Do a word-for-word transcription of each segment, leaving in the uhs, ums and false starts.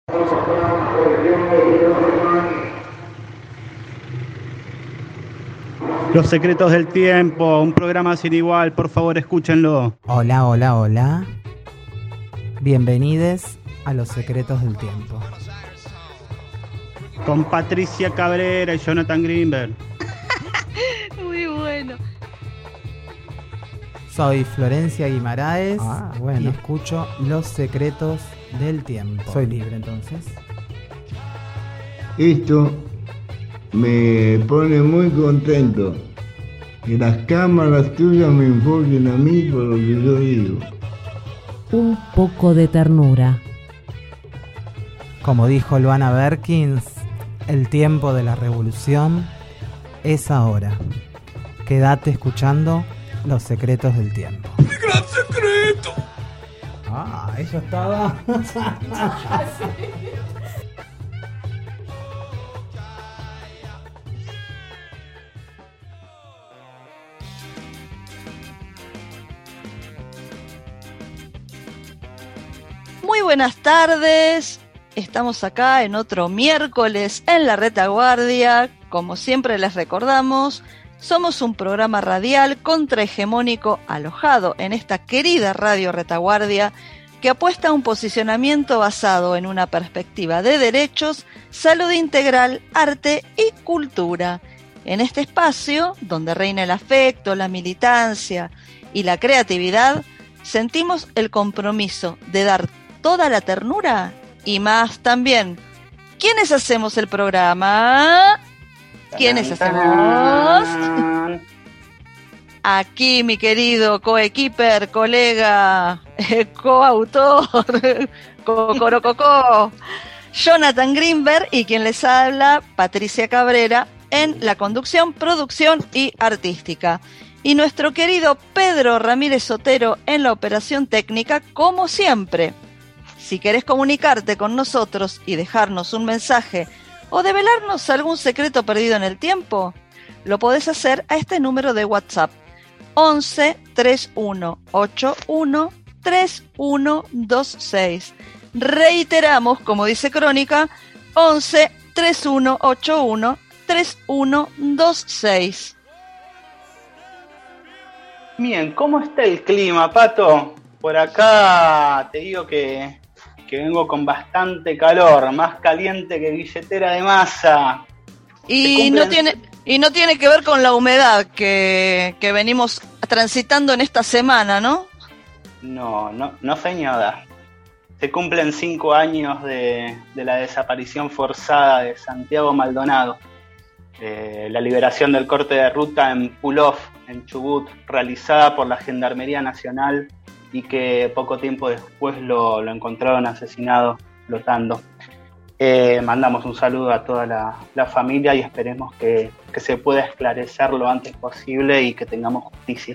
Los secretos del tiempo, un programa sin igual, por favor escúchenlo. Hola, hola, hola. Bienvenidos a Los secretos del tiempo. Con Patricia Cabrera y Jonathan Greenberg. Muy bueno. Soy Florencia Guimaraes Ah, bueno. y escucho Los secretos del tiempo. Soy libre entonces. Esto me pone muy contento. Que las cámaras tuyas me enfoquen a mí por lo que yo digo. Un poco de ternura. Como dijo Luana Berkins, el tiempo de la revolución es ahora. Quédate escuchando Los secretos del tiempo. ¡Mi gran secreto! Ah, eso estaba. Muy buenas tardes. Estamos acá en otro miércoles en la retaguardia. Como siempre les recordamos, somos un programa radial contrahegemónico alojado en esta querida radio Retaguardia que apuesta a un posicionamiento basado en una perspectiva de derechos, salud integral, arte y cultura. En este espacio, donde reina el afecto, la militancia y la creatividad, sentimos el compromiso de dar toda la ternura y más también. ¿Quiénes hacemos el programa? ¿Quiénes hacemos? Aquí mi querido coequiper, colega, eh, coautor, cocorococó, Jonathan Greenberg y quien les habla, Patricia Cabrera, en la conducción, producción y artística. Y nuestro querido Pedro Ramírez Sotero en la operación técnica, como siempre. Si querés comunicarte con nosotros y dejarnos un mensaje o develarnos algún secreto perdido en el tiempo, lo podés hacer a este número de WhatsApp once, treinta y uno, ochenta y uno, treinta y uno veintiséis. Reiteramos, como dice Crónica, once, treinta y uno, ochenta y uno, treinta y uno veintiséis. Bien, ¿cómo está el clima, Pato? Por acá te digo que, que vengo con bastante calor, más caliente que billetera de masa. Y no tiene y no tiene que ver con la humedad que, que venimos transitando en esta semana, ¿no? No, no, no señora. Se cumplen cinco años de, de la desaparición forzada de Santiago Maldonado. Eh, la liberación del corte de ruta en Pulov, en Chubut, realizada por la Gendarmería Nacional y que poco tiempo después lo, lo encontraron asesinado flotando. Eh, mandamos un saludo a toda la, la familia y esperemos que, que se pueda esclarecer lo antes posible y que tengamos justicia.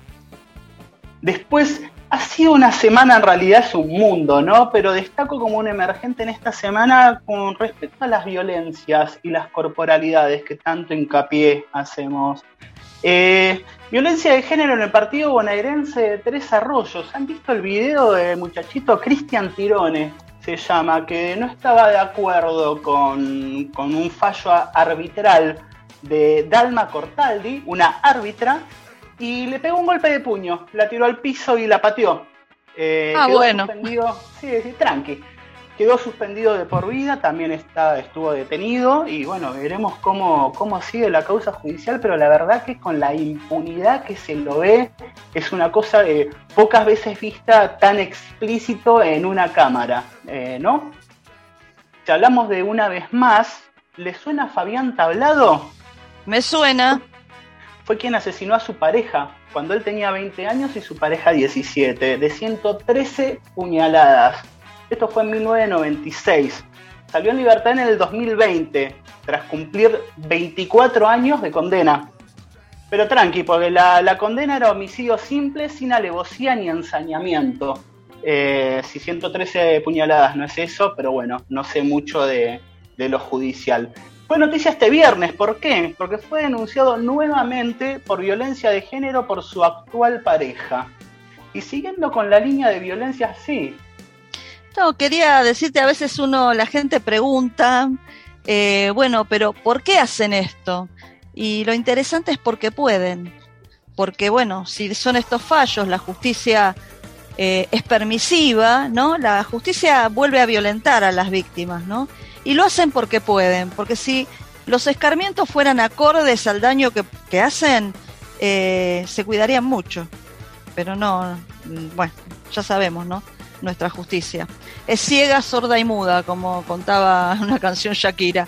Después, ha sido una semana, en realidad es un mundo, ¿no? Pero destaco como un emergente en esta semana con respecto a las violencias y las corporalidades que tanto hincapié hacemos. Eh, violencia de género en el partido bonaerense de Tres Arroyos. ¿Han visto el video del muchachito Cristian Tirone? Se llama, que no estaba de acuerdo con, con un fallo arbitral de Dalma Cortaldi, una árbitra, y le pegó un golpe de puño, la tiró al piso y la pateó. Eh, ah, quedó bueno. suspendido, sí, sí, tranqui. Quedó suspendido de por vida, también está, estuvo detenido y bueno, veremos cómo, cómo sigue la causa judicial, pero la verdad que con la impunidad que se lo ve, es una cosa eh, pocas veces vista tan explícito en una cámara, eh, ¿no? Si hablamos de Una Vez Más, ¿le suena a Fabián Tablado? Me suena. Fue quien asesinó a su pareja cuando él tenía veinte años y su pareja diecisiete, de ciento trece puñaladas. Esto fue en mil novecientos noventa y seis. Salió en libertad en el dos mil veinte, tras cumplir veinticuatro años de condena. Pero tranqui, porque la, la condena era homicidio simple, sin alevosía ni ensañamiento. Eh, si ciento trece puñaladas no es eso, pero bueno, no sé mucho de, de lo judicial. Fue noticia este viernes, ¿por qué? Porque fue denunciado nuevamente por violencia de género por su actual pareja. Y siguiendo con la línea de violencia, sí. No, quería decirte, a veces uno, la gente pregunta, eh, bueno, pero ¿por qué hacen esto? Y lo interesante es porque pueden, porque bueno, si son estos fallos, la justicia eh, es permisiva, ¿no? La justicia vuelve a violentar a las víctimas, ¿no? Y lo hacen porque pueden, porque si los escarmientos fueran acordes al daño que, que hacen, eh, se cuidarían mucho, pero no, bueno, ya sabemos, ¿no? Nuestra justicia es ciega, sorda y muda, como contaba una canción Shakira.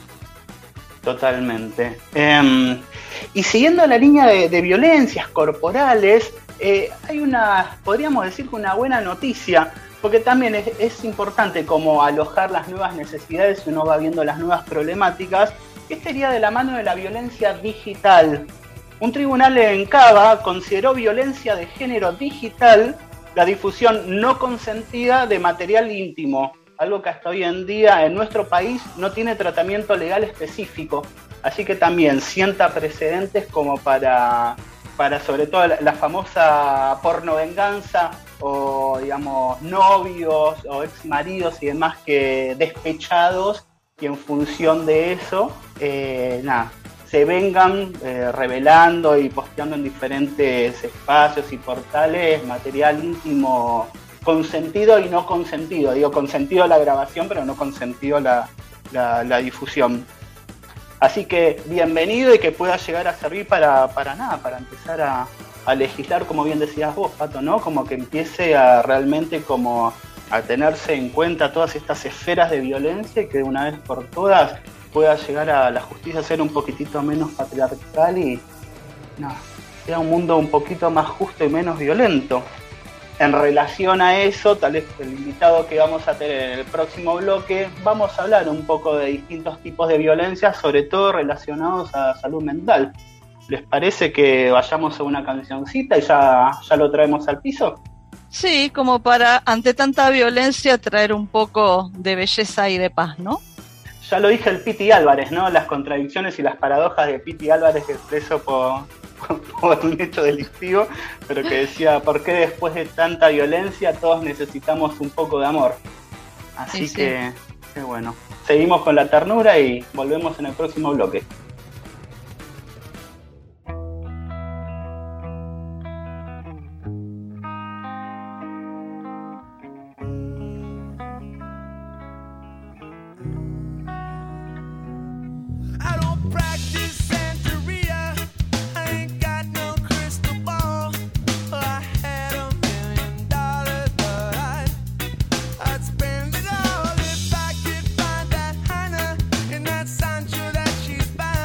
Totalmente. Eh, y siguiendo la línea de, de violencias corporales, eh, hay una, podríamos decir que una buena noticia, porque también es, es importante como alojar las nuevas necesidades y uno va viendo las nuevas problemáticas, que estaría de la mano de la violencia digital. Un tribunal en Cava consideró violencia de género digital la difusión no consentida de material íntimo, algo que hasta hoy en día en nuestro país no tiene tratamiento legal específico, así que también sienta precedentes como para, para sobre todo la, la famosa pornovenganza o digamos novios o exmaridos y demás que despechados y en función de eso, eh, nada, se vengan eh, revelando y posteando en diferentes espacios y portales material íntimo consentido y no consentido. Digo, consentido la grabación, pero no consentido la, la, la difusión. Así que bienvenido y que pueda llegar a servir para, para nada, para empezar a, a legislar, como bien decías vos, Pato, ¿no? Como que empiece a realmente como a tenerse en cuenta todas estas esferas de violencia y que de una vez por todas pueda llegar a la justicia a ser un poquitito menos patriarcal y no, sea un mundo un poquito más justo y menos violento. En relación a eso, tal vez el invitado que vamos a tener en el próximo bloque, vamos a hablar un poco de distintos tipos de violencia, sobre todo relacionados a salud mental. ¿Les parece que vayamos a una cancioncita y ya, ya lo traemos al piso? Sí, como para, ante tanta violencia, traer un poco de belleza y de paz, ¿no? Ya lo dije el Piti Álvarez, ¿no? Las contradicciones y las paradojas de Piti Álvarez expreso por, por, por un hecho delictivo, pero que decía, ¿por qué después de tanta violencia todos necesitamos un poco de amor? Así sí, que, sí. que bueno, seguimos con la ternura y volvemos en el próximo bloque. Spend it all if I could find that Hannah in that Sancho that she's buying.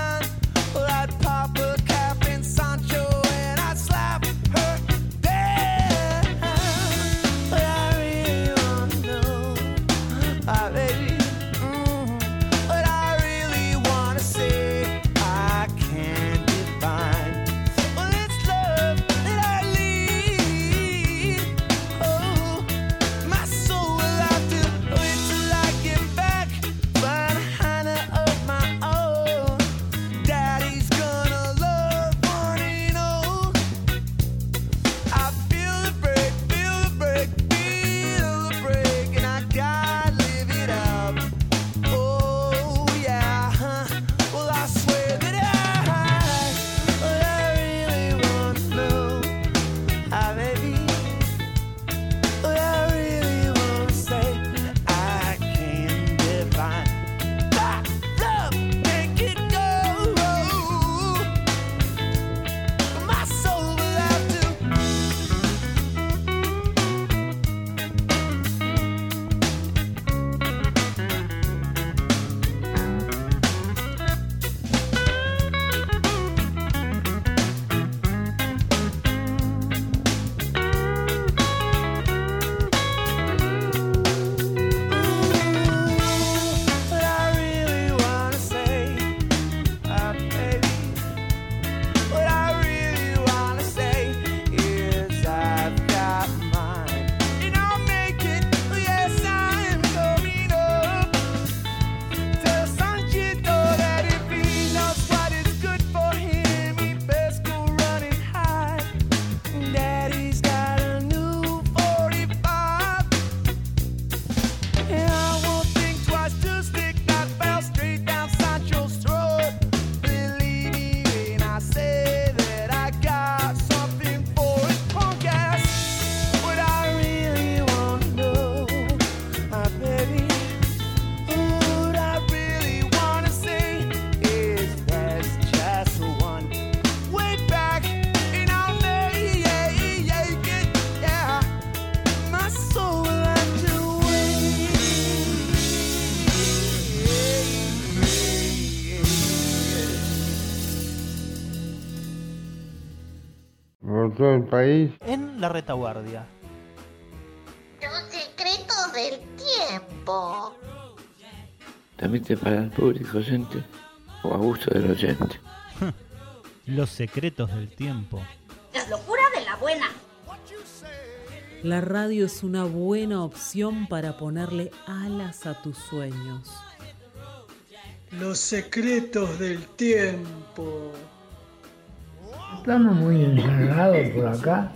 todo el país. En la retaguardia. Los secretos del tiempo. Trámite para el público oyente o abuso del oyente. Los secretos del tiempo. Las locuras de la buena. La radio es una buena opción para ponerle alas a tus sueños. Los secretos del tiempo. Estamos muy encerrados por acá.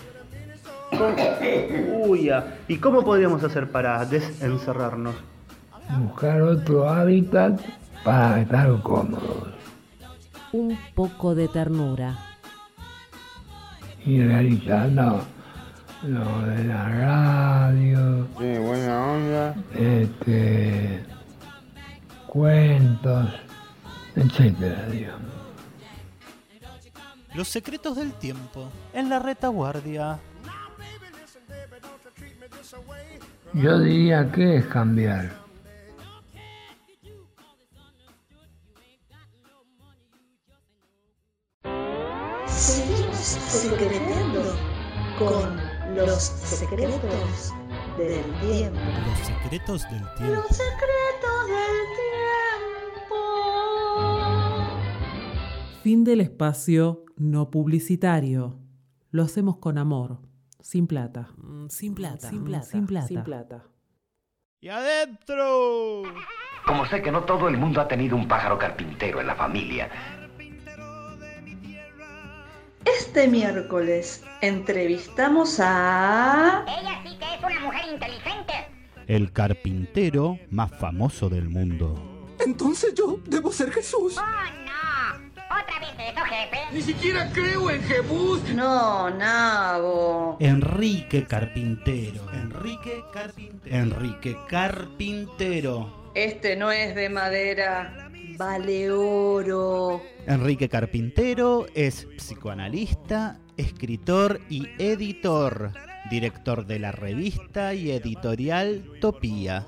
Uy, ya. ¿Y cómo podríamos hacer para desencerrarnos? Buscar otro hábitat para estar cómodos. Un poco de ternura. Y realizando lo de la radio. Sí, buena onda. Este. Cuentos, etcétera, digamos. Los secretos del tiempo. En la retaguardia. Yo diría que es cambiar. Seguimos secretando con los secretos del tiempo. Los secretos del tiempo. Los secretos del tiempo. Fin del espacio no publicitario. Lo hacemos con amor, sin plata. Sin plata, sin plata, sin plata. Sin plata. ¡Y adentro! Como sé que no todo el mundo ha tenido un pájaro carpintero en la familia. Este miércoles entrevistamos a... Ella sí que es una mujer inteligente. El carpintero más famoso del mundo. Entonces yo debo ser Jesús. ¡Oh, no! ¿Otra vez eso, jefe? Ni siquiera creo en Jebús. No, Nabo. Enrique Carpintero. Enrique Carpintero. Enrique Carpintero. Este no es de madera, vale oro. Enrique Carpintero es psicoanalista, escritor y editor, director de la revista y editorial Topía.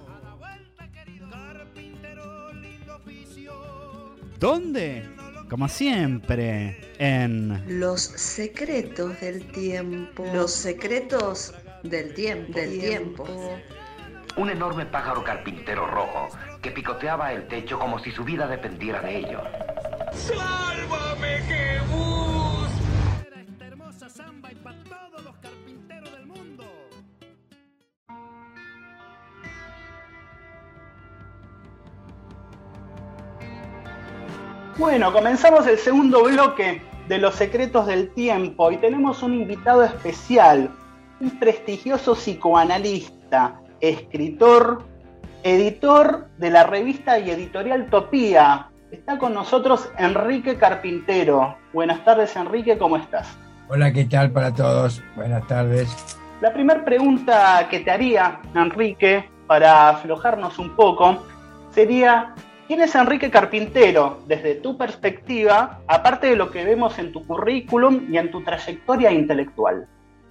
¿Dónde? Como siempre, en... Los secretos del tiempo. Los secretos del tiempo. Del tiempo. Un enorme pájaro carpintero rojo que picoteaba el techo como si su vida dependiera de ello. ¡Sálvame, Jebús! Esta hermosa samba y para todos los carpinteros del mundo. Bueno, comenzamos el segundo bloque de Los secretos del tiempo y tenemos un invitado especial, un prestigioso psicoanalista, escritor, editor de la revista y editorial Topía. Está con nosotros Enrique Carpintero. Buenas tardes, Enrique, ¿cómo estás? Hola, ¿qué tal para todos? Buenas tardes. La primera pregunta que te haría, Enrique, para aflojarnos un poco, sería: ¿quién es Enrique Carpintero desde tu perspectiva, aparte de lo que vemos en tu currículum y en tu trayectoria intelectual?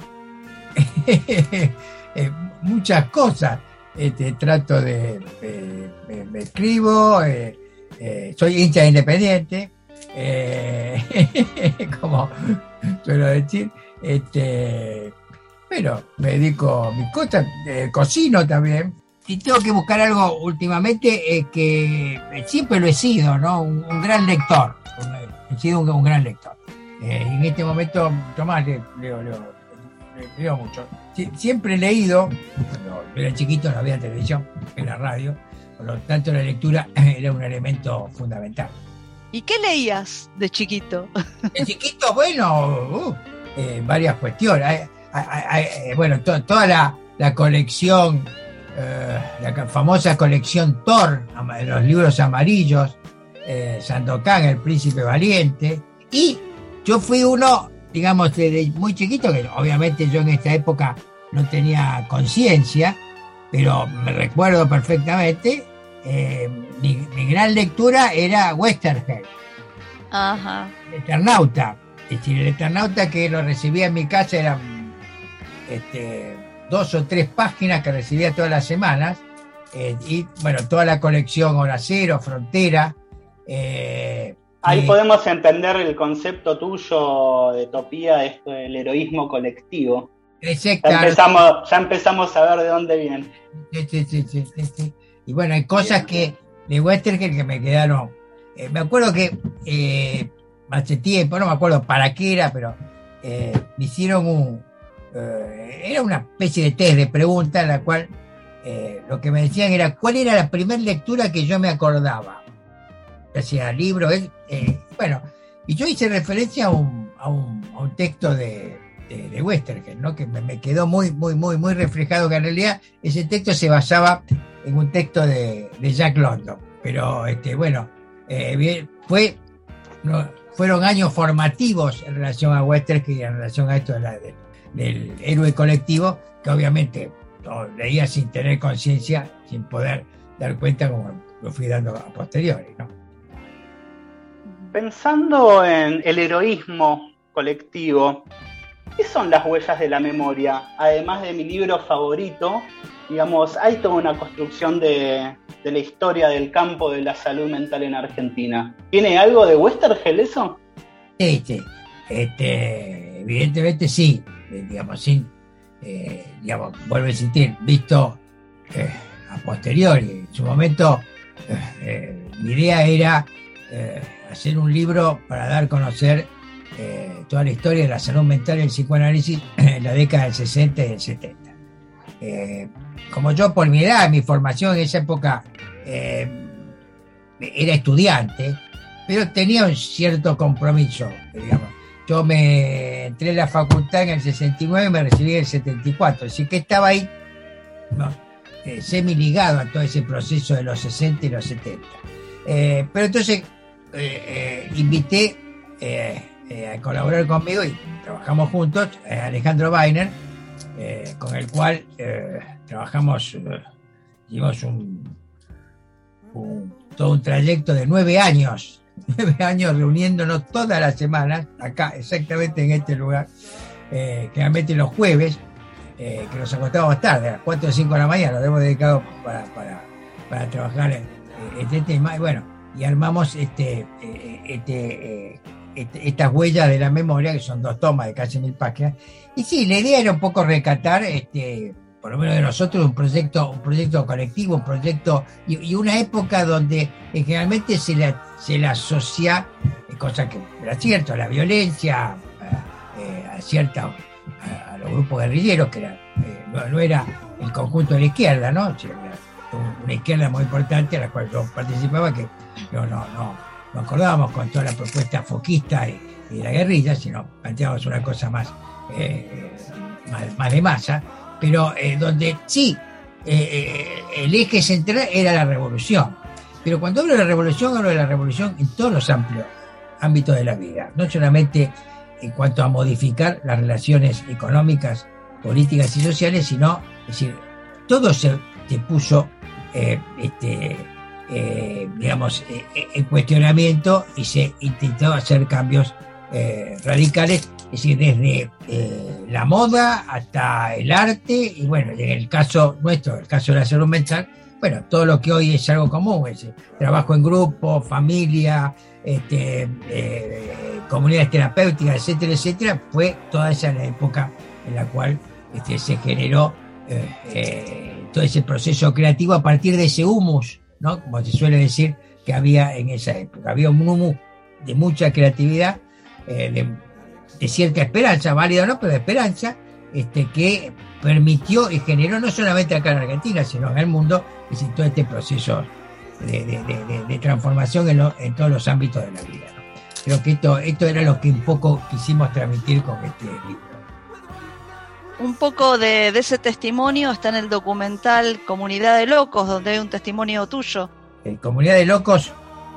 eh, muchas cosas. Este, trato de... Eh, me, me escribo, eh, eh, soy hincha independiente, eh, como suelo decir, este, pero me dedico a mis cosas, eh, cocino también. Y tengo que buscar algo últimamente eh, que siempre lo he sido, ¿no? Un, un gran lector. He sido un, un gran lector. Eh, en este momento, Tomás, leo, leo, leo, leo mucho. Sie, siempre he leído, cuando era chiquito no había televisión, era radio, por lo tanto la lectura era un elemento fundamental. ¿Y qué leías de chiquito? De chiquito, bueno, uh, eh, varias cuestiones. Hay, hay, hay, bueno, to, toda la, la colección... Uh, la famosa colección Thor, los libros amarillos, eh, Sandokan, el príncipe valiente, y yo fui uno, digamos, desde muy chiquito, que obviamente yo en esta época no tenía conciencia, pero me recuerdo perfectamente, eh, mi, mi gran lectura era Westergel. Ajá. El Eternauta, es decir, el Eternauta que lo recibía en mi casa eran este dos o tres páginas que recibía todas las semanas, eh, y bueno, toda la colección Hora Cero, Frontera, eh, Ahí Eh, podemos entender el concepto tuyo de Topía, esto del heroísmo colectivo. Exacto. Ya empezamos, ya empezamos a ver de dónde viene. Sí, sí, sí, sí, sí, sí. Y bueno, hay cosas que de Westergel que me quedaron. Eh, me acuerdo que eh, hace tiempo, no me acuerdo para qué era, pero eh, me hicieron un. Eh, era una especie de test de preguntas en la cual eh, lo que me decían era cuál era la primera lectura que yo me acordaba. O sea, libro, eh, eh, bueno, y yo hice referencia a un, a un, a un texto de, de, de Westergel, ¿no? Que me, me quedó muy, muy, muy, muy reflejado, que en realidad ese texto se basaba en un texto de, de Jack London. Pero, este, bueno, eh, bien, fue, no, fueron años formativos en relación a Westergel y en relación a esto de la, de, del héroe colectivo, que obviamente lo leía sin tener conciencia, sin poder dar cuenta, como lo fui dando a posteriori, ¿no? Pensando en el heroísmo colectivo, ¿qué son las huellas de la memoria? Además de mi libro favorito, digamos, hay toda una construcción de, de la historia del campo de la salud mental en Argentina. ¿Tiene algo de Westergel eso? Sí, sí. Este, evidentemente sí, eh, digamos, sin, eh, digamos, vuelvo a insistir, visto eh, a posteriori. En su momento, eh, eh, mi idea era eh, hacer un libro para dar a conocer eh, toda la historia de la salud mental y el psicoanálisis en la década del sesenta y del setenta. Eh, como yo, por mi edad, mi formación en esa época eh, era estudiante, pero tenía un cierto compromiso, digamos. Yo me entré en la facultad en el sesenta y nueve y me recibí en el setenta y cuatro, así que estaba ahí, ¿no? eh, semi ligado a todo ese proceso de los sesenta y los setenta. Eh, pero entonces eh, eh, invité eh, eh, a colaborar conmigo y trabajamos juntos eh, Alejandro Weiner, eh, con el cual eh, trabajamos, eh, hicimos un, un, todo un trayecto de nueve años. Nueve años reuniéndonos todas las semanas, acá, exactamente en este lugar, eh, generalmente los jueves, eh, que nos acostábamos tarde, a las cuatro o cinco de la mañana, nos hemos dedicado para, para, para trabajar en este tema, y bueno, y armamos este, eh, este, eh, este, estas huellas de la memoria, que son dos tomas de casi mil páginas, y sí, la idea era un poco recatar, este, por lo menos de nosotros, un proyecto, un proyecto colectivo, un proyecto, y, y una época donde eh, generalmente se la se la asocia, eh, cosa que era cierto, a la violencia, a, eh, a cierta, a, a los grupos guerrilleros, que era, eh, no, no era el conjunto de la izquierda, ¿no? O sea, era una izquierda muy importante a la cual yo participaba, que no, no, no, no acordábamos con toda la propuesta foquista y, y la guerrilla, sino planteábamos una cosa más, eh, más, más de masa, pero eh, donde sí, eh, eh, el eje central era la revolución. Pero cuando hablo de la revolución, hablo de la revolución en todos los amplios ámbitos de la vida, no solamente en cuanto a modificar las relaciones económicas, políticas y sociales, sino, es decir, todo se, se puso, eh, este, eh, digamos, eh, en cuestionamiento y se intentó hacer cambios eh, radicales, es decir, desde eh, la moda hasta el arte, y bueno, en el caso nuestro, el caso de la salud mental, bueno, todo lo que hoy es algo común, es trabajo en grupo, familia, este, eh, comunidades terapéuticas, etcétera, etcétera, fue toda esa la época en la cual este, se generó eh, eh, todo ese proceso creativo a partir de ese humus, ¿no? Como se suele decir que había en esa época. Había un humus de mucha creatividad, eh, de, de cierta esperanza, válida o no, pero de esperanza, este, que permitió y generó no solamente acá en Argentina, sino en el mundo, es decir, todo este proceso de, de, de, de transformación en, lo, en todos los ámbitos de la vida, ¿no? Creo que esto, esto era lo que un poco quisimos transmitir con este libro. Un poco de, de ese testimonio está en el documental Comunidad de Locos, donde hay un testimonio tuyo. Eh, Comunidad de Locos,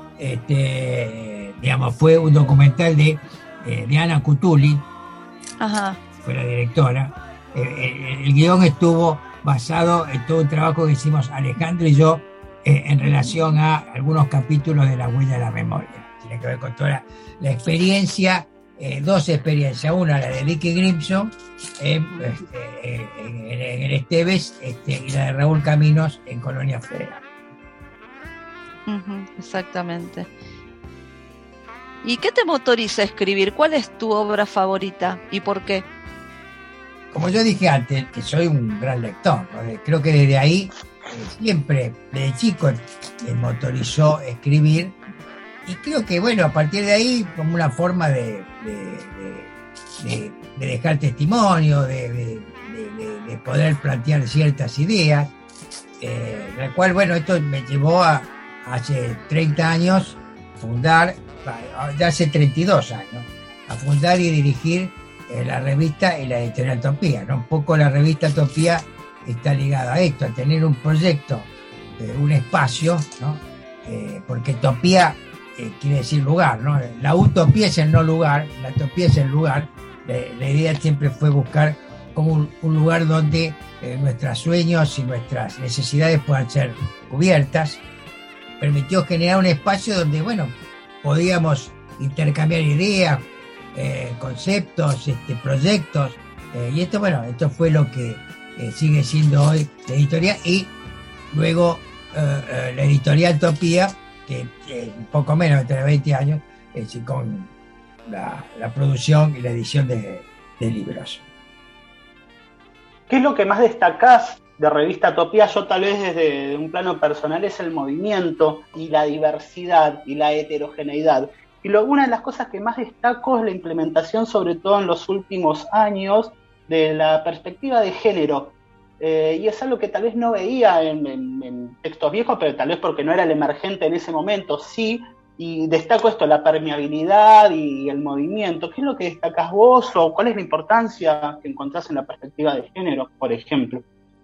este, digamos, fue un documental de, eh, de Ana Cutuli, Ajá. fue la directora. El, el, el guión estuvo basado en todo un trabajo que hicimos Alejandro y yo eh, en relación a algunos capítulos de La Huella de la Memoria. Tiene que ver con toda la, la experiencia, eh, dos experiencias. Una, la de Vicky Grimson eh, este, en, en, en el Esteves, este, y la de Raúl Caminos en Colonia Federal. Uh-huh, exactamente. ¿Y qué te motoriza a escribir? ¿Cuál es tu obra favorita y por qué? Como yo dije antes, que soy un gran lector, ¿no? Creo que desde ahí, eh, siempre, desde chico, me motorizó escribir. Y creo que, bueno, a partir de ahí, como una forma de, de, de, de, de dejar testimonio, de, de, de, de poder plantear ciertas ideas, eh, la cual, bueno, esto me llevó a, hace treinta años, fundar, ya hace treinta y dos años, a fundar y dirigir eh, la revista y la editorial Topía, ¿no? Un poco la revista Topía está ligada a esto, a tener un proyecto, eh, un espacio, ¿no? Eh, porque Topía eh, quiere decir lugar, ¿no? La utopía es el no lugar, la utopía es el lugar. La, la idea siempre fue buscar como un, un lugar donde eh, nuestros sueños y nuestras necesidades puedan ser cubiertas. Permitió generar un espacio donde, bueno, podíamos intercambiar ideas, eh, conceptos, este, proyectos, eh, y esto, bueno, esto fue lo que eh, sigue siendo hoy la editorial, y luego eh, eh, la editorial Topía, que eh, un poco menos de veinte años, eh, con la, la producción y la edición de, de libros. ¿Qué es lo que más destacás de Revista Topía? Yo tal vez desde un plano personal es el movimiento y la diversidad y la heterogeneidad. Y lo, una de las cosas que más destaco es la implementación, sobre todo en los últimos años, de la perspectiva de género. Eh, y es algo que tal vez no veía en, en, en textos viejos, pero tal vez porque no era el emergente en ese momento, sí. Y destaco esto, la permeabilidad y el movimiento. ¿Qué es lo que destacás vos o cuál es la importancia que encontrás en la perspectiva de género, por ejemplo?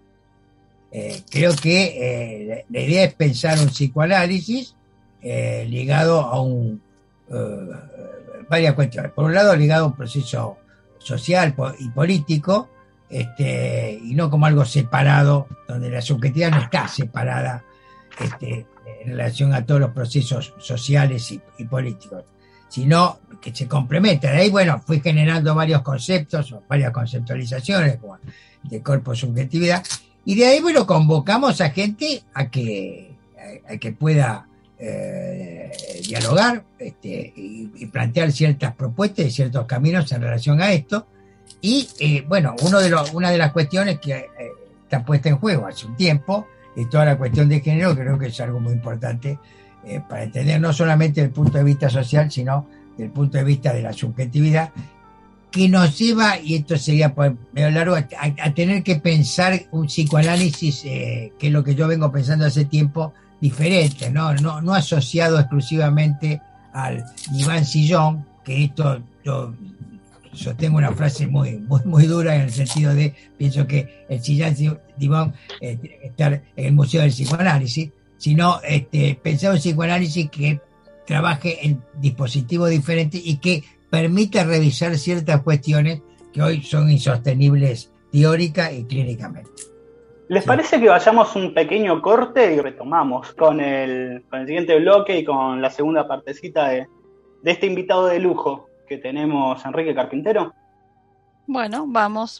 Eh, creo que eh, la idea es pensar un psicoanálisis eh, ligado a un uh, varias cuestiones. Por un lado, ligado a un proceso social po- y político, este, y no como algo separado, donde la subjetividad no está separada este, en relación a todos los procesos sociales y, y políticos, sino que se complementan. De ahí, bueno, fui generando varios conceptos, varias conceptualizaciones, como de corpo-subjetividad. Y de ahí, bueno, convocamos a gente a que, a, a que pueda eh, dialogar este, y, y plantear ciertas propuestas y ciertos caminos en relación a esto. Y, eh, bueno, uno de los, una de las cuestiones que eh, está puesta en juego hace un tiempo es toda la cuestión de género. Creo que es algo muy importante eh, para entender no solamente desde el punto de vista social, sino desde el punto de vista de la subjetividad, que nos lleva, y esto sería por medio largo, a, a tener que pensar un psicoanálisis, eh, que es lo que yo vengo pensando hace tiempo, diferente, ¿no? No, no asociado exclusivamente al diván sillón, que esto yo sostengo una frase muy, muy, muy dura en el sentido de, pienso que el sillón diván eh, tiene que estar en el Museo del Psicoanálisis, sino este, pensar un psicoanálisis que trabaje en dispositivos diferentes y que permite revisar ciertas cuestiones que hoy son insostenibles teórica y clínicamente. ¿Les sí. parece que vayamos un pequeño corte y retomamos con el, con el siguiente bloque y con la segunda partecita de, de este invitado de lujo que tenemos, Enrique Carpintero? Bueno, vamos.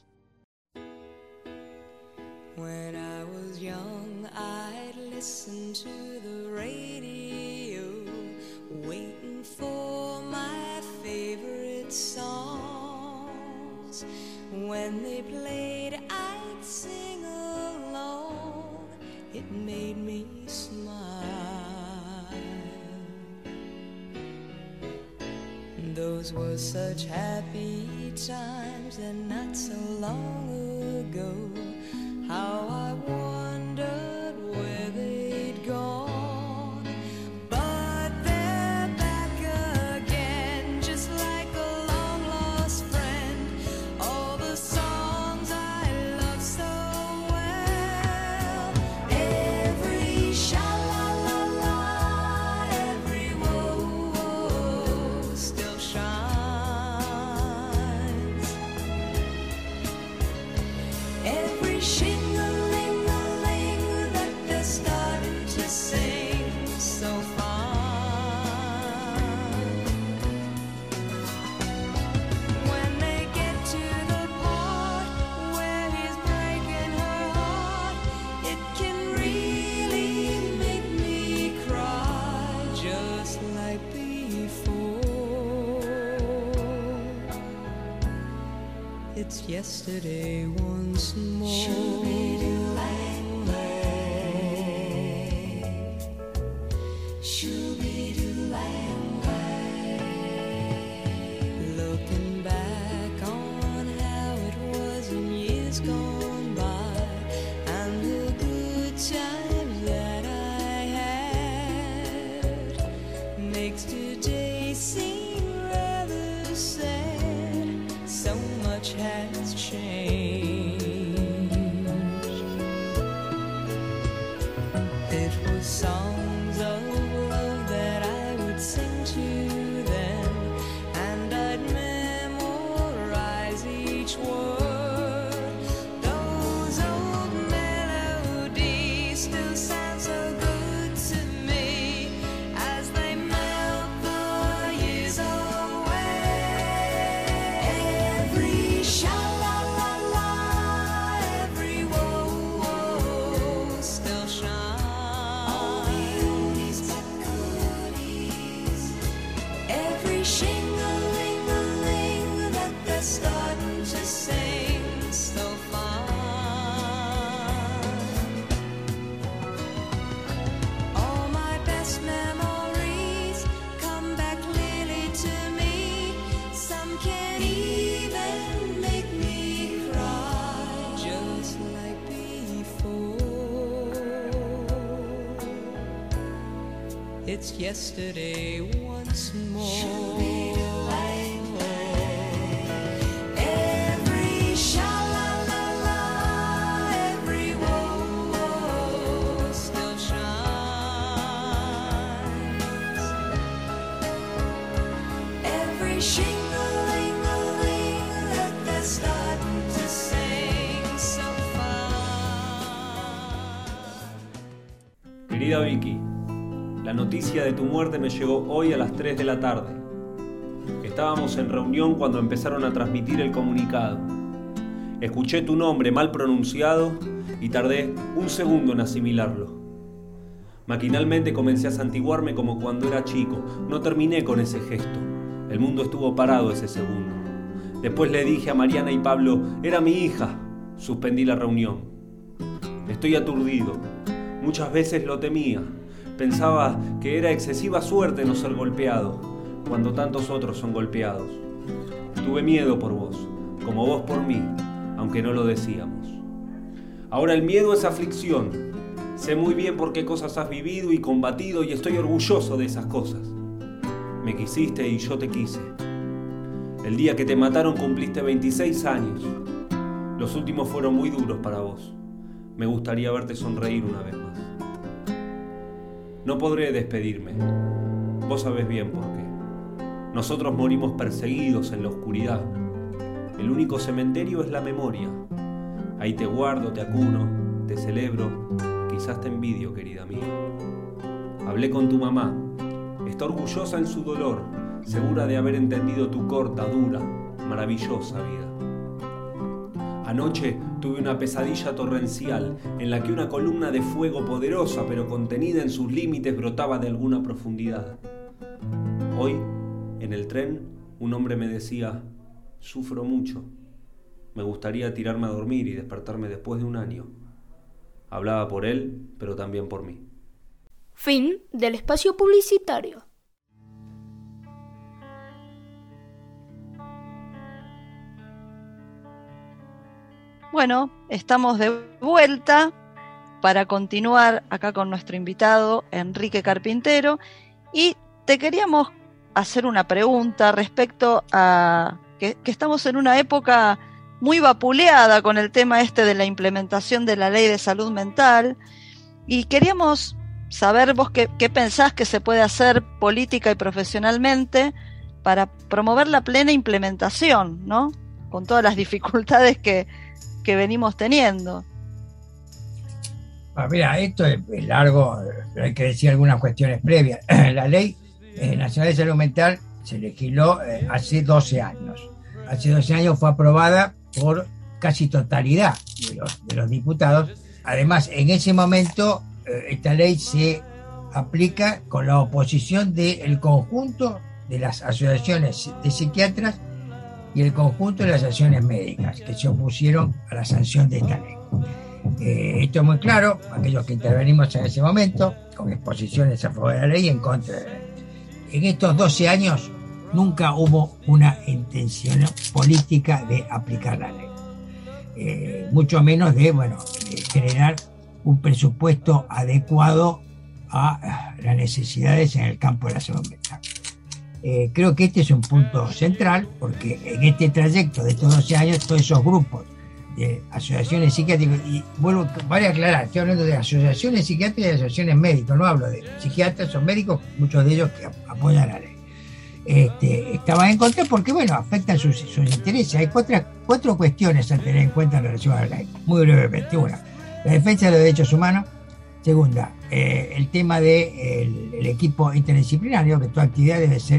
When I was young, I'd listen to the radio, waiting for my favorite songs. When they played, I'd sing along. It made me smile. Those were such happy times, and not so long ago. How I wondered where they'd gone. But they're back again, just like a long lost friend. All the songs I love so well. Every sha-la-la-la, every woe still shines. Every shingle it's yesterday once more. Looking back on how it was in years gone by, and the good times that I had, makes today seem rather sad. So much has changed. It was songs of love that I would sing to them, and I'd memorize each word. Those old melodies still sound so good to me as they melt the years away. Every sha-la-la-la, every whoa-whoa still shines. All the oldies but goodies, every shing-a-ling-a-ling that they're starting to sing so fine. All my best memories come back clearly to me. Some can even make me cry, just like before. It's yesterday once more. Every sha-la-la-la, every whoa-whoa still shines. Every shing-a-ling-a-ling that they're starting to sing so fine. Querida Vicky, la noticia de tu muerte me llegó hoy a las tres de la tarde. Estábamos en reunión cuando empezaron a transmitir el comunicado. Escuché tu nombre mal pronunciado y tardé un segundo en asimilarlo. Maquinalmente comencé a santiguarme como cuando era chico. No terminé con ese gesto. El mundo estuvo parado ese segundo. Después le dije a Mariana y Pablo, era mi hija. Suspendí la reunión. Estoy aturdido. Muchas veces lo temía. Pensaba que era excesiva suerte no ser golpeado, cuando tantos otros son golpeados. Tuve miedo por vos, como vos por mí, aunque no lo decíamos. Ahora el miedo es aflicción. Sé muy bien por qué cosas has vivido y combatido y estoy orgulloso de esas cosas. Me quisiste y yo te quise. El día que te mataron cumpliste veintiséis años. Los últimos fueron muy duros para vos. Me gustaría verte sonreír una vez más. No podré despedirme. Vos sabés bien por qué. Nosotros morimos perseguidos en la oscuridad. El único cementerio es la memoria. Ahí te guardo, te acuno, te celebro. Quizás te envidio, querida mía. Hablé con tu mamá. Está orgullosa en su dolor, segura de haber entendido tu corta, dura, maravillosa vida. Anoche tuve una pesadilla torrencial en la que una columna de fuego poderosa pero contenida en sus límites brotaba de alguna profundidad. Hoy, en el tren, un hombre me decía, sufro mucho. Me gustaría tirarme a dormir y despertarme después de un año. Hablaba por él, pero también por mí. Fin del espacio publicitario. Bueno, estamos de vuelta para continuar acá con nuestro invitado Enrique Carpintero y te queríamos hacer una pregunta respecto a que, que estamos en una época muy vapuleada con el tema este de la implementación de la ley de salud mental y queríamos saber vos qué, qué pensás que se puede hacer política y profesionalmente para promover la plena implementación, ¿no? Con todas las dificultades que que venimos teniendo. Ah, mira, esto es, es largo, hay que decir algunas cuestiones previas. La Ley eh, Nacional de Salud Mental se legisló eh, hace doce años. Hace doce años fue aprobada por casi totalidad de los, de los diputados. Además, en ese momento, eh, esta ley se aplica con la oposición del conjunto de las asociaciones de psiquiatras y el conjunto de las asociaciones médicas que se opusieron a la sanción de esta ley. Eh, esto es muy claro, aquellos que intervenimos en ese momento, con exposiciones a favor de la ley y en contra de la ley. En estos doce años nunca hubo una intención política de aplicar la ley, eh, mucho menos de, bueno, de generar un presupuesto adecuado a las necesidades en el campo de la salud mental. Eh, creo que este es un punto central, porque en este trayecto de estos doce años, todos esos grupos de asociaciones psiquiátricas, y vuelvo, vale a aclarar, estoy hablando de asociaciones psiquiátricas y asociaciones médicas, no hablo de psiquiatras, son médicos, muchos de ellos que apoyan la ley. Este, estaban en contra porque, bueno, afectan sus, sus intereses. Hay cuatro, cuatro cuestiones a tener en cuenta en relación a la ley, muy brevemente. Una, la defensa de los derechos humanos. Segunda, eh, el tema del de el equipo interdisciplinario, que toda actividad debe ser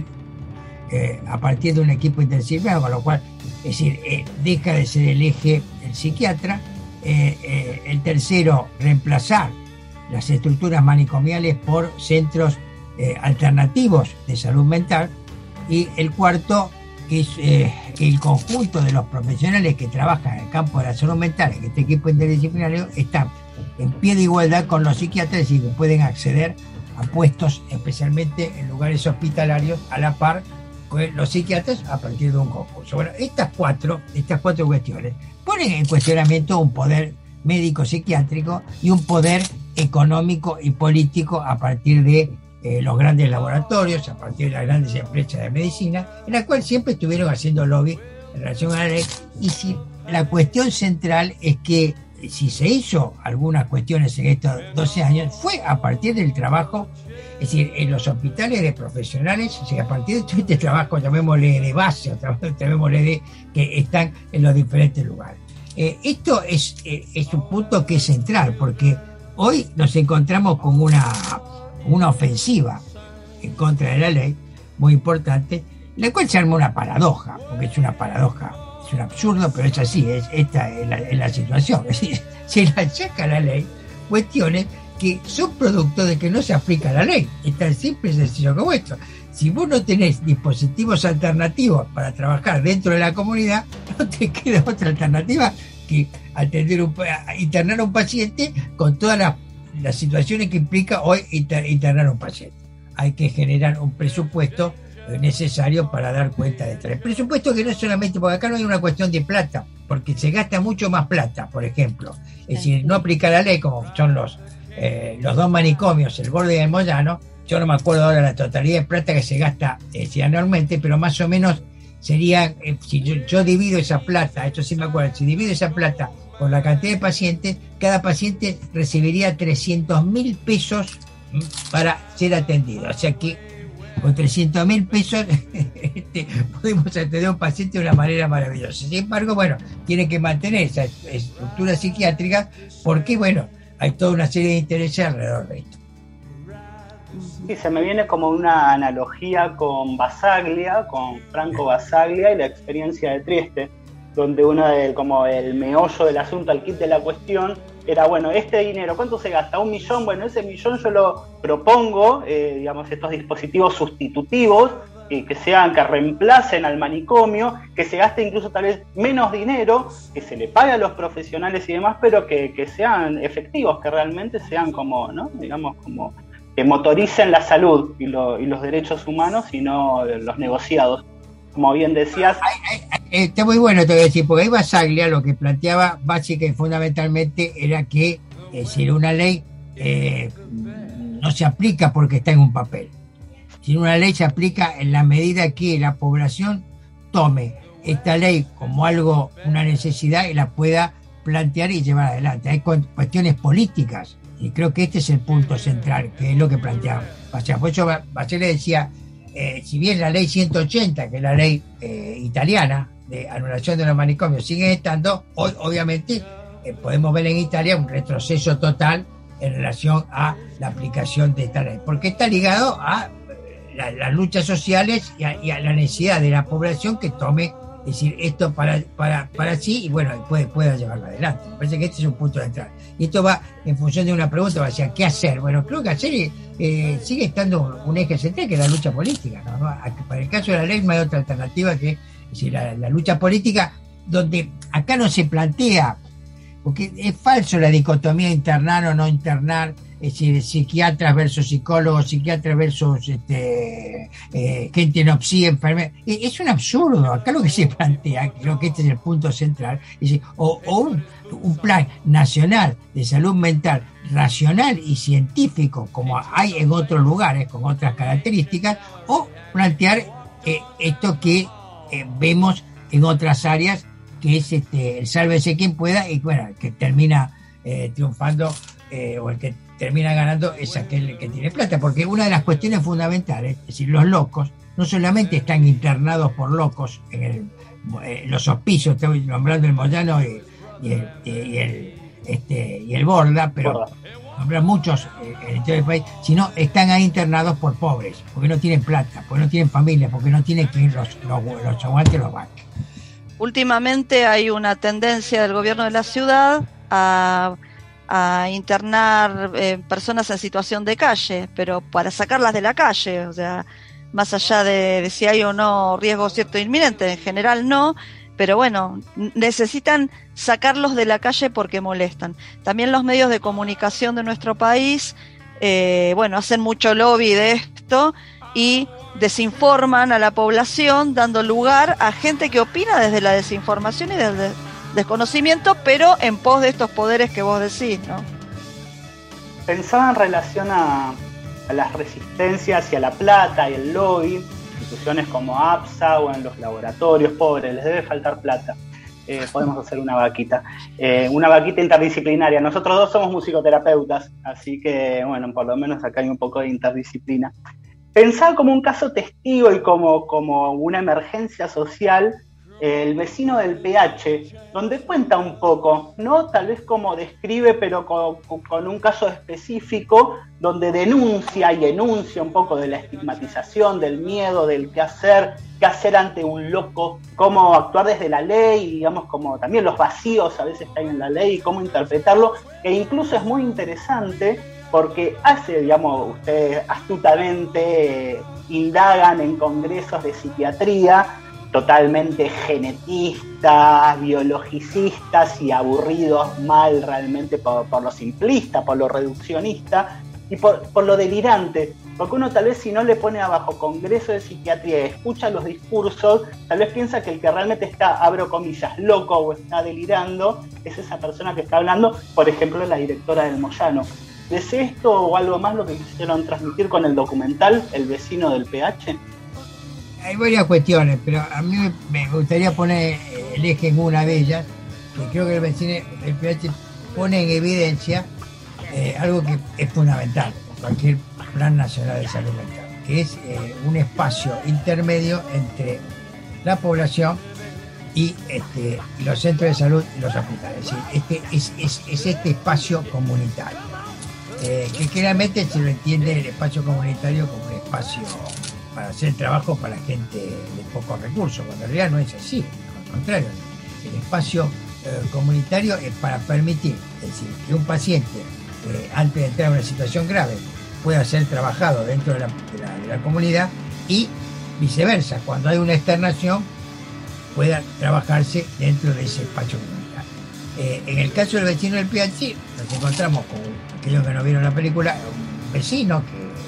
eh, a partir de un equipo interdisciplinario, con lo cual, es decir, eh, deja de ser el eje el psiquiatra. Eh, eh, el tercero, reemplazar las estructuras manicomiales por centros eh, alternativos de salud mental. Y el cuarto, que es eh, que el conjunto de los profesionales que trabajan en el campo de la salud mental, en este equipo interdisciplinario, están en pie de igualdad con los psiquiatras y que pueden acceder a puestos, especialmente en lugares hospitalarios, a la par con los psiquiatras a partir de un concurso. Bueno, estas cuatro, estas cuatro cuestiones ponen en cuestionamiento un poder médico psiquiátrico y un poder económico y político a partir de eh, los grandes laboratorios, a partir de las grandes empresas de medicina, en la cual siempre estuvieron haciendo lobby en relación a la ley. Y si la cuestión central es que si se hizo algunas cuestiones en estos doce años, fue a partir del trabajo, es decir, en los hospitales de profesionales, o sea, a partir de todo este trabajo, llamémosle de base, o llamémosle de que están en los diferentes lugares. Eh, esto es, eh, es un punto que es central, porque hoy nos encontramos con una, una ofensiva en contra de la ley, muy importante, la cual se arma una paradoja, porque es una paradoja. Es un absurdo, pero es así, es, esta es la, es la situación. Es decir, se le achaca a la ley cuestiones que son producto de que no se aplica la ley. Es tan simple y sencillo como esto. Si vos no tenés dispositivos alternativos para trabajar dentro de la comunidad, no te queda otra alternativa que atender un, internar a un paciente con todas las, las situaciones que implica hoy inter, internar a un paciente. Hay que generar un presupuesto necesario para dar cuenta de esto. El presupuesto que no es solamente, porque acá no hay una cuestión de plata, porque se gasta mucho más plata, por ejemplo. Es decir, no aplicar la ley, como son los, eh, los dos manicomios, el Borde y el Moyano. Yo no me acuerdo ahora la totalidad de plata que se gasta eh, anualmente, pero más o menos sería, eh, si yo, yo divido esa plata, esto sí me acuerdo, si divido esa plata por la cantidad de pacientes, cada paciente recibiría trescientos mil pesos ¿m? para ser atendido. O sea que con trescientos mil pesos este, podemos atender a un paciente de una manera maravillosa. Sin embargo, bueno, tiene que mantener esa estructura psiquiátrica porque, bueno, hay toda una serie de intereses alrededor de esto. Sí, se me viene como una analogía con Basaglia, con Franco Basaglia y la experiencia de Trieste, donde uno del, como el meollo del asunto, el kit de la cuestión, era, bueno, este dinero, ¿cuánto se gasta? ¿Un millón? Bueno, ese millón yo lo propongo, eh, digamos, estos dispositivos sustitutivos, eh, que sean, que reemplacen al manicomio, que se gaste incluso tal vez menos dinero, que se le pague a los profesionales y demás, pero que, que sean efectivos, que realmente sean como, ¿no? Digamos, como que motoricen la salud y, lo, y los derechos humanos y no los negociados. Como bien decías. Ay, ay, ay, está muy bueno, te voy a decir, porque ahí Basaglia lo que planteaba básica y fundamentalmente era que eh, si una ley eh, no se aplica porque está en un papel. Si una ley se aplica en la medida que la población tome esta ley como algo, una necesidad y la pueda plantear y llevar adelante. Hay cuestiones políticas y creo que este es el punto central, que es lo que planteaba Basaglia. Por eso Basaglia decía, Eh, si bien la ley ciento ochenta, que es la ley eh, italiana de anulación de los manicomios, sigue estando, hoy obviamente eh, podemos ver en Italia un retroceso total en relación a la aplicación de esta ley, porque está ligado a eh, la, las luchas sociales y a, y a la necesidad de la población que tome, es decir, esto para, para, para sí y bueno, puede, pueda llevarlo adelante. Me parece que este es un punto de entrada. Y esto va en función de una pregunta, va a ser, ¿qué hacer? Bueno, creo que hacer eh, sigue estando un eje central, que es la lucha política, ¿no? Para el caso de la ley no hay otra alternativa que decir, la, la lucha política, donde acá no se plantea, porque es falso la dicotomía internar o no internar, es decir, psiquiatras versus psicólogos, psiquiatras versus este, eh, gente en O P S I, enfermera. Es un absurdo. Acá lo que se plantea, creo que este es el punto central, es decir, o, o un, un plan nacional de salud mental racional y científico, como hay en otros lugares con otras características, o plantear eh, esto que eh, vemos en otras áreas, que es este, el sálvese quien pueda, y bueno, el que termina eh, triunfando eh, o el que termina ganando es aquel que tiene plata, porque una de las cuestiones fundamentales, es decir, los locos no solamente están internados por locos en el, eh, los hospicios, estoy nombrando el Moyano y, y el, y el, este, y el Borda, pero nombran muchos eh, en todo el país, sino están ahí internados por pobres, porque no tienen plata, porque no tienen familia, porque no tienen quien los, los, los aguante los banque. Últimamente hay una tendencia del gobierno de la ciudad a, a internar eh, personas en situación de calle, pero para sacarlas de la calle, o sea, más allá de, de si hay o no riesgo cierto e inminente, en general no, pero bueno, necesitan sacarlos de la calle porque molestan. También los medios de comunicación de nuestro país, eh, bueno, hacen mucho lobby de esto y desinforman a la población, dando lugar a gente que opina desde la desinformación y desde el desconocimiento, pero en pos de estos poderes que vos decís, ¿no? Pensaba en relación a, a las resistencias y a la plata y el lobby, instituciones como APSA o en los laboratorios, pobres, les debe faltar plata. Eh, podemos hacer una vaquita, eh, una vaquita interdisciplinaria. Nosotros dos somos musicoterapeutas, así que, bueno, por lo menos acá hay un poco de interdisciplina. Pensar como un caso testigo y como, como una emergencia social, eh, el vecino del P H, donde cuenta un poco, ¿no? Tal vez como describe, pero con, con un caso específico, donde denuncia y enuncia un poco de la estigmatización, del miedo, del qué hacer, qué hacer ante un loco, cómo actuar desde la ley, digamos, como también los vacíos a veces que hay en la ley y cómo interpretarlo, que incluso es muy interesante, porque hace, digamos, ustedes astutamente eh, indagan en congresos de psiquiatría totalmente genetistas, biologicistas y aburridos mal realmente por, por lo simplista, por lo reduccionista y por, por lo delirante, porque uno tal vez si no le pone abajo congreso de psiquiatría y escucha los discursos, tal vez piensa que el que realmente está, abro comillas, loco o está delirando, es esa persona que está hablando, por ejemplo, la directora del Moyano. ¿Es esto o algo más lo que quisieron transmitir con el documental El vecino del P H? Hay varias cuestiones, pero a mí me gustaría poner el eje en una de ellas, que creo que el vecino del P H pone en evidencia eh, algo que es fundamental en cualquier plan nacional de salud mental, que es eh, un espacio intermedio entre la población y este, los centros de salud y los hospitales. Es decir, este, es, es, es este espacio comunitario. Eh, que generalmente se lo entiende el espacio comunitario como un espacio para hacer trabajo para gente de pocos recursos, cuando en realidad no es así, al contrario, el espacio eh, comunitario es para permitir, es decir, que un paciente eh, antes de entrar en una situación grave pueda ser trabajado dentro de la, de la, de la comunidad y viceversa, cuando hay una externación pueda trabajarse dentro de ese espacio comunitario. Eh, en el caso del vecino del P H nos encontramos con aquellos que no vieron la película, un vecino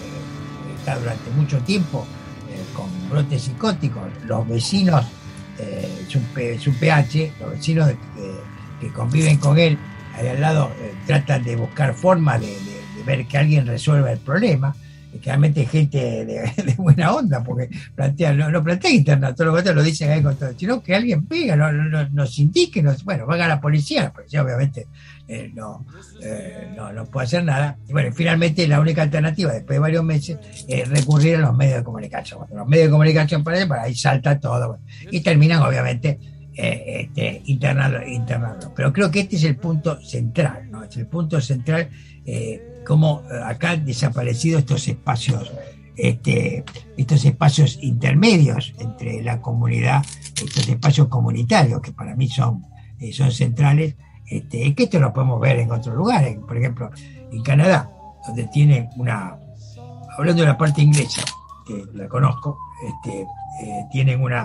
que está durante mucho tiempo eh, con brotes psicóticos. Los vecinos, eh, es, un P, es un P H, los vecinos de, que, que conviven con él, ahí al lado, eh, tratan de buscar formas de, de, de ver que alguien resuelva el problema. Y realmente gente de, de buena onda, porque plantean, no, no plantean internet, todo lo que lo dicen ahí con todo, sino que alguien pega, no, no, nos indique, nos, bueno, venga la policía, la policía obviamente eh, no, eh, no, no puede hacer nada. Y bueno, finalmente la única alternativa, después de varios meses, es recurrir a los medios de comunicación. Cuando los medios de comunicación para para ahí salta todo, bueno, y terminan obviamente eh, este, internando, internando. Pero creo que este es el punto central, ¿no? Es el punto central. Eh, cómo acá han desaparecido estos espacios, este, estos espacios intermedios entre la comunidad, estos espacios comunitarios que para mí son, eh, son centrales, este, es que esto lo podemos ver en otros lugares, por ejemplo, en Canadá, donde tienen una, hablando de la parte inglesa, que la conozco, este, eh, tienen una,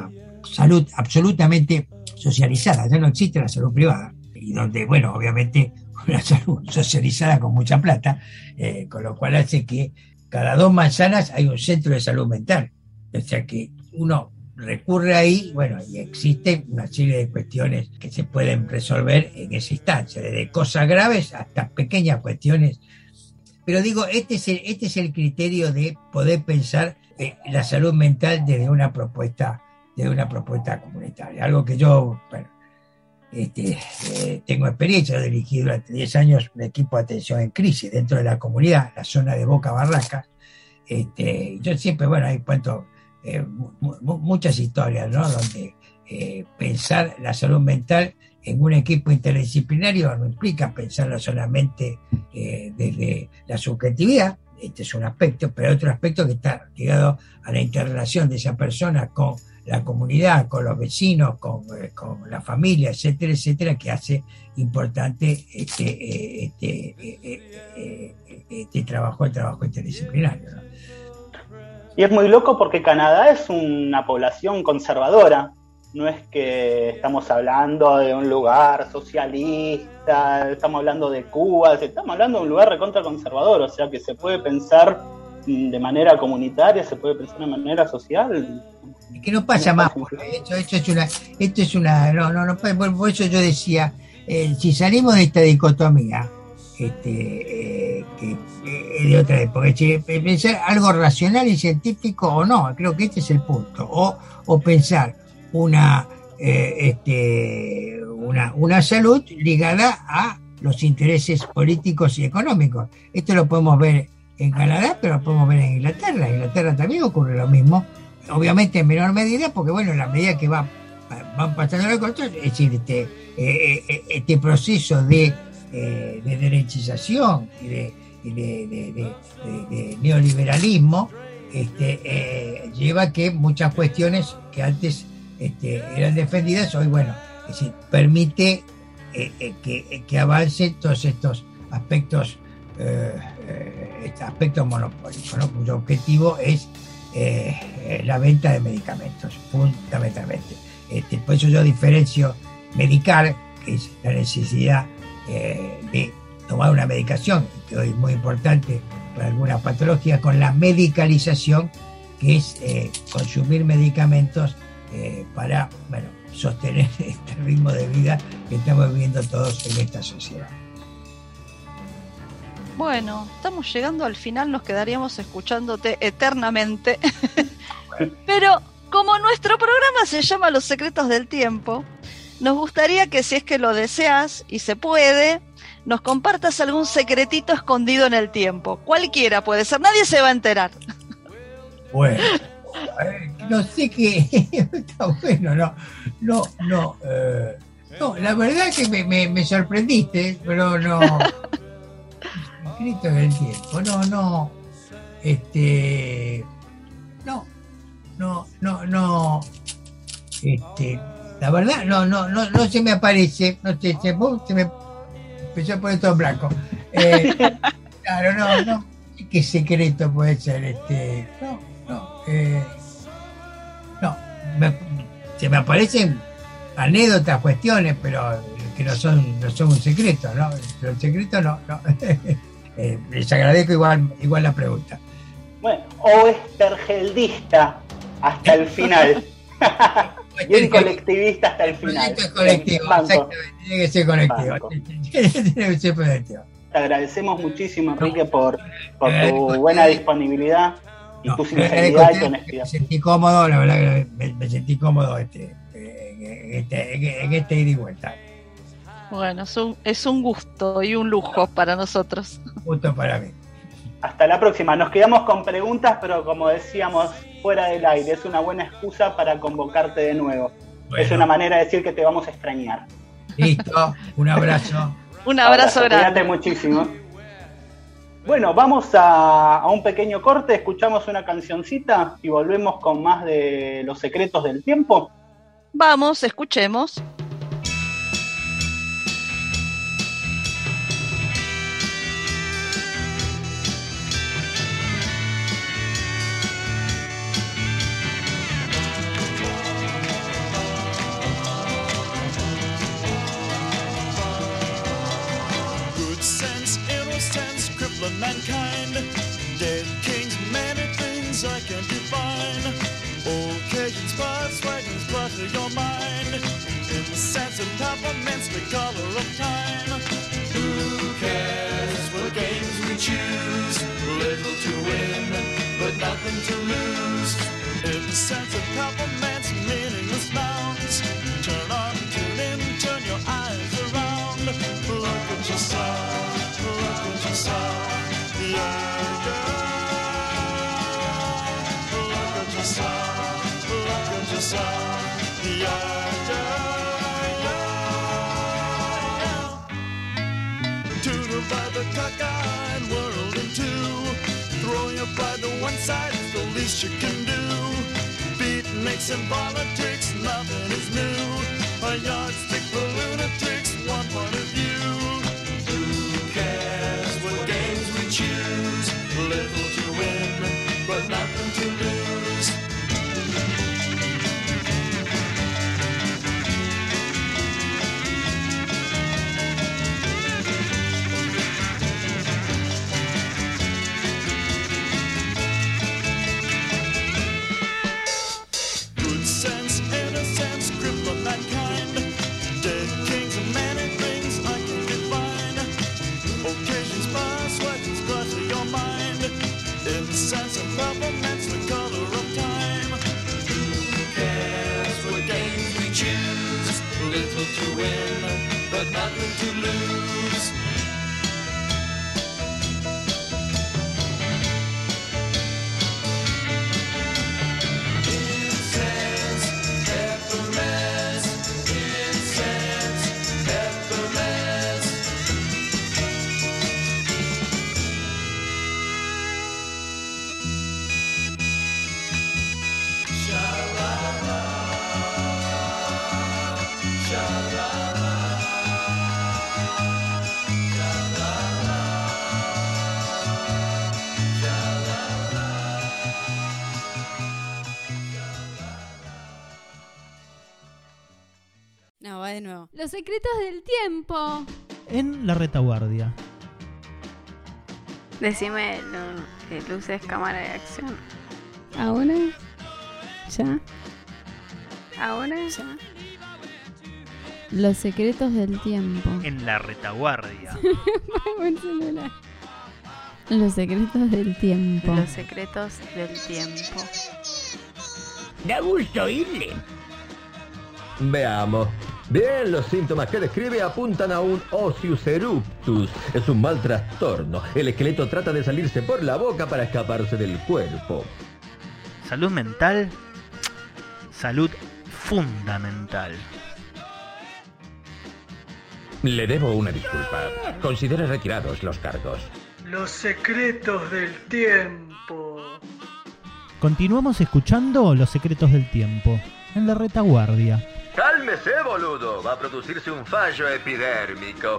salud absolutamente socializada, ya no existe la salud privada, y donde, bueno, obviamente una salud socializada con mucha plata, eh, con lo cual hace que cada dos manzanas hay un centro de salud mental, o sea que uno recurre ahí, bueno, y existe una serie de cuestiones que se pueden resolver en esa instancia, desde cosas graves hasta pequeñas cuestiones. Pero digo, este es el, este es el criterio de poder pensar eh, la salud mental desde una propuesta, desde una propuesta comunitaria, algo que yo, bueno, este, eh, tengo experiencia, he dirigido durante diez años un equipo de atención en crisis dentro de la comunidad, la zona de Boca Barracas. Este, yo siempre, bueno, ahí cuento Eh, mu- mu- muchas historias, ¿no? Donde eh, pensar la salud mental en un equipo interdisciplinario no implica pensarlo solamente eh, desde la subjetividad, este es un aspecto, pero hay otro aspecto que está ligado a la interrelación de esa persona con la comunidad, con los vecinos, con, eh, con la familia, etcétera, etcétera, que hace importante este, eh, este, eh, eh, eh, este trabajo, el trabajo interdisciplinario, ¿no? Y es muy loco porque Canadá es una población conservadora. No es que estamos hablando de un lugar socialista, estamos hablando de Cuba, estamos hablando de un lugar recontra conservador, o sea que se puede pensar de manera comunitaria, se puede pensar de manera social. Es que no pasa más, esto, esto es una, esto es una, no, no, no, por, por eso yo decía, eh, si salimos de esta dicotomía, este, eh, que es de otra época, es decir, pensar algo racional y científico o no, creo que este es el punto, o, o pensar una, eh, este, una, una salud ligada a los intereses políticos y económicos. Esto lo podemos ver en Canadá, pero lo podemos ver en Inglaterra. En Inglaterra también ocurre lo mismo, obviamente en menor medida, porque bueno, en la medida que va, van pasando las cosas, es decir, este, eh, este proceso de Eh, de derechización y de, y de, de, de, de, de neoliberalismo este, eh, lleva a que muchas cuestiones que antes este, eran defendidas, hoy, bueno, es decir, permite eh, eh, que, que avancen todos estos aspectos, eh, eh, estos aspectos monopólicos, ¿no? Cuyo objetivo es eh, la venta de medicamentos, fundamentalmente. Este, por eso yo diferencio medicar, que es la necesidad Eh, de tomar una medicación, que hoy es muy importante para algunas patologías, con la medicalización, que es eh, consumir medicamentos eh, para, bueno, sostener este ritmo de vida que estamos viviendo todos en esta sociedad. Bueno, estamos llegando al final, nos quedaríamos escuchándote eternamente. Pero como nuestro programa se llama Los Secretos del Tiempo, nos gustaría que, si es que lo deseas y se puede, nos compartas algún secretito escondido en el tiempo. Cualquiera puede ser, nadie se va a enterar. Bueno, no sé qué, está bueno, no, no, no, eh, no, la verdad que me, me, me sorprendiste, pero no, secreto del tiempo, no, no, este, no, no, no, no, este, la verdad, no, no, no, no se me aparece, no sé, se, se me empezó a poner todo en blanco. Eh, claro, no, no, ¿qué secreto puede ser? Este, no, no, eh, no, me, se me aparecen anécdotas, cuestiones, pero que no son, no son un secreto, ¿no? Pero el secreto no, no. eh, les agradezco igual, igual la pregunta. Bueno, o estergeldista hasta el final. Bien colectivista hasta el final. El proyecto es colectivo, exactamente, tiene que ser colectivo. Tiene que ser colectivo. Te agradecemos muchísimo, Enrique, por, por tu buena disponibilidad y no, tu sinceridad y tu honestidad. Me sentí cómodo, la verdad que me, me sentí cómodo este, en, este, en, en este ida y vuelta. Bueno, es un, es un gusto y un lujo para nosotros. Un gusto para mí. Hasta la próxima. Nos quedamos con preguntas, pero como decíamos fuera del aire, es una buena excusa para convocarte de nuevo. Bueno. Es una manera de decir que te vamos a extrañar. Listo, un abrazo. Un abrazo, abrazo grande. Cuídate muchísimo. Bueno, vamos a, a un pequeño corte, escuchamos una cancioncita y volvemos con más de Los Secretos del Tiempo. Vamos, escuchemos. names I can't define. Occasions persuasions clutter your mind. In the sense of temperaments, the color of time. Who cares what games we choose? Little to win, but nothing to lose. In the sense of compliments, meaningless nouns. Turn on, tune in, turn your eyes around. Look at yourself, look at yourself. Yeah, yeah. Look at yourself, look at yourself. Yeah, yeah, yeah, yeah. To divide the cockeyed world in two. Throwing your pride to one side is the least you can do. Beatniks and politics, nothing is new. A yardstick for lunatics, one point of view. Who cares what games we choose? Little to win, but nothing to lose. To win, but nothing to lose. Incense, ephemeris, incense, ephemeris. Sha-la-la. No, va de nuevo. Los secretos del tiempo. En la retaguardia. Decime lo, eh, luces, cámara de acción. Ahora. Ya. Ahora. Ya. Los secretos del tiempo. En la retaguardia. Buen celular. Los secretos del tiempo. Los secretos del tiempo. Da gusto oírle. Veamos. Bien, los síntomas que describe apuntan a un osius eruptus. Es un mal trastorno. El esqueleto trata de salirse por la boca para escaparse del cuerpo. Salud mental. Salud fundamental. Le debo una disculpa. Considere retirados los cargos. Los secretos del tiempo. Continuamos escuchando Los secretos del tiempo. En la retaguardia. ¡Cálmese, boludo! Va a producirse un fallo epidérmico.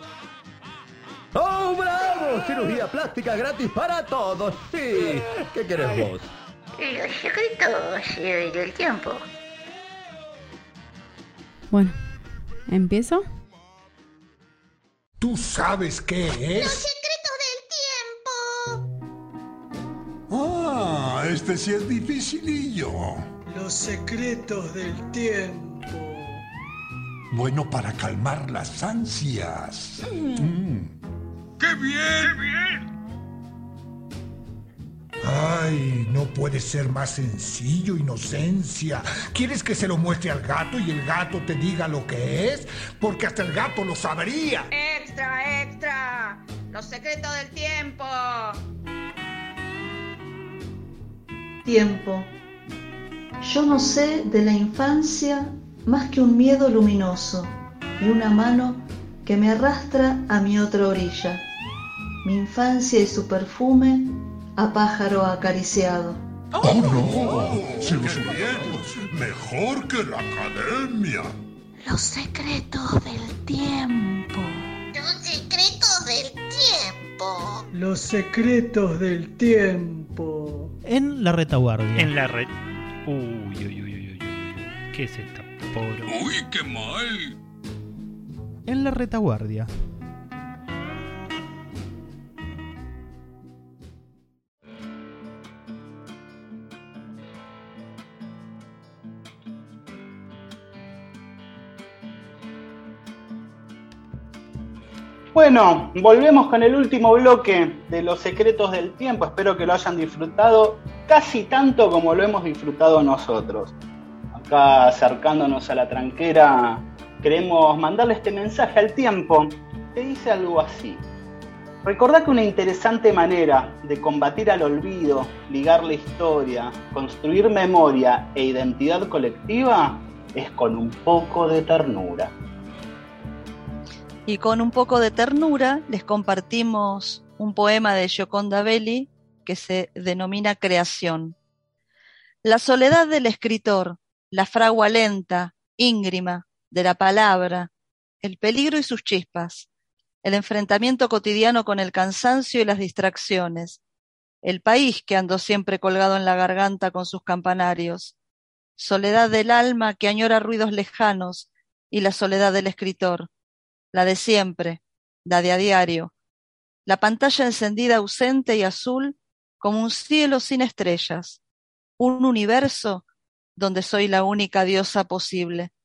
¡Oh, bravo! Cirugía plástica gratis para todos, sí. ¿Qué querés vos? Los secretos del tiempo. Bueno, ¿empiezo? ¿Tú sabes qué es? Los secretos del tiempo. Ah, este sí es dificilillo. Los secretos del tiempo. Bueno para calmar las ansias. Mm. Mm. ¡Qué bien! ¡Qué bien! Ay, no puede ser más sencillo, Inocencia. ¿Quieres que se lo muestre al gato y el gato te diga lo que es? Porque hasta el gato lo sabría. ¡Extra, extra! Los secretos del tiempo. Tiempo. Yo no sé de la infancia más que un miedo luminoso y una mano que me arrastra a mi otra orilla. Mi infancia y su perfume a pájaro acariciado. ¡Oh, no! ¡Si los subimos! ¡Mejor que la academia! Los secretos del tiempo. Los secretos del tiempo. Los secretos del tiempo. En la retaguardia. En la red. Uy, uy, uy, uy, uy. ¿Qué es esta poro? ¡Uy, qué mal! En la retaguardia. Bueno, volvemos con el último bloque de Los Secretos del Tiempo. Espero que lo hayan disfrutado casi tanto como lo hemos disfrutado nosotros. Acá, acercándonos a la tranquera, queremos mandarle este mensaje al tiempo que dice algo así. Recordá que una interesante manera de combatir al olvido, ligar la historia, construir memoria e identidad colectiva es con un poco de ternura. Y con un poco de ternura les compartimos un poema de Gioconda Belli que se denomina Creación. La soledad del escritor, la fragua lenta, íngrima, de la palabra, el peligro y sus chispas, el enfrentamiento cotidiano con el cansancio y las distracciones, el país que andó siempre colgado en la garganta con sus campanarios, soledad del alma que añora ruidos lejanos y la soledad del escritor, la de siempre, la de a diario, la pantalla encendida ausente y azul como un cielo sin estrellas, un universo donde soy la única diosa posible.